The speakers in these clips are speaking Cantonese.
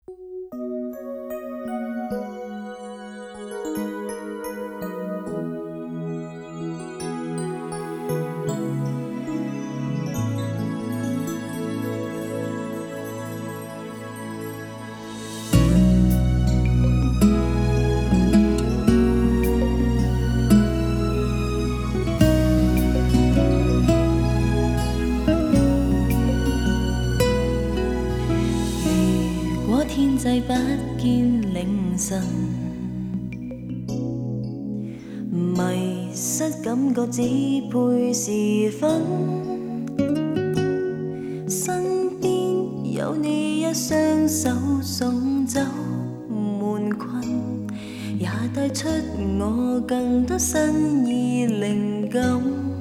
天际不见凌晨，迷失感觉只配时分。身边有你一双手送走闷困，也带出我更多新意灵感。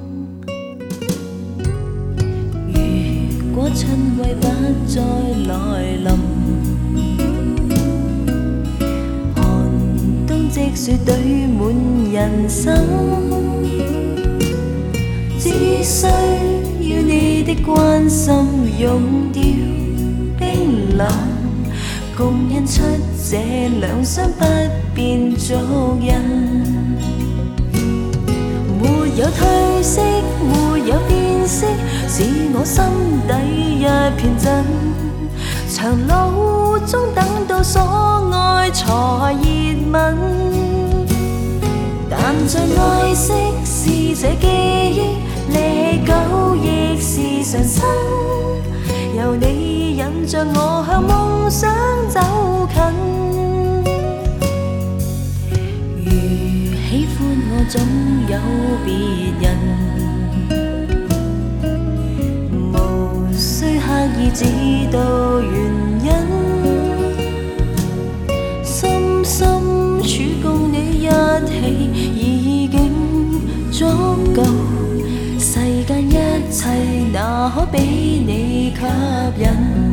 如果春季不再来临，积雪堆满人生，只需要你的關心，溶掉冰冷，共印出這兩雙不變足印。沒有褪色，沒有變色，是我心底一片真。長路中等到所愛才熱吻，但最愛惜是這記憶，歷久亦是常新。由你引着我向夢想走近，如喜歡我總有別人，無需刻意知道原因，深深處共你一起已經足夠，世間一切哪可比你吸引？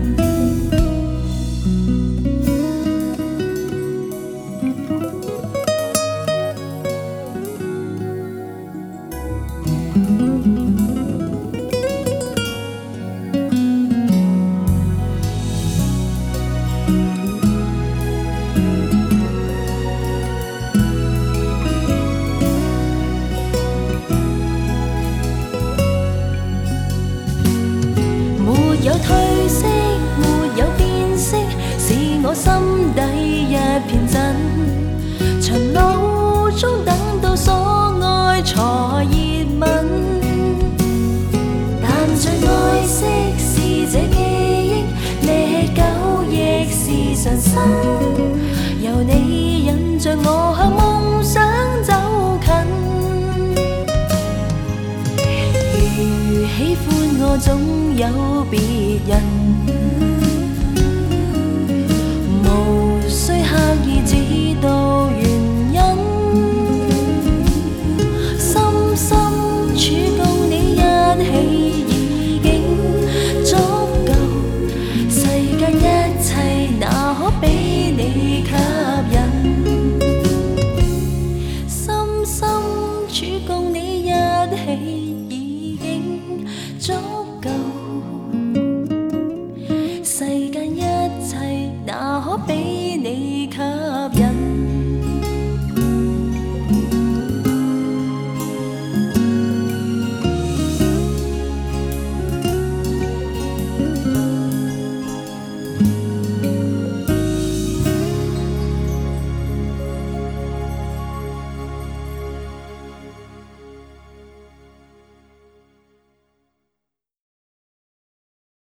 沒有褪色，沒有變色，是我心底一片真。長路中等到所愛才熱吻，但最愛惜是這記憶，歷久亦是常新。由你引着我向夢想走近，如喜歡我總有別人，無需刻意知道原因，深深處共你一起已經足夠，世間一切哪可比你吸引？深深處共你一起已經足夠，世間一切哪可比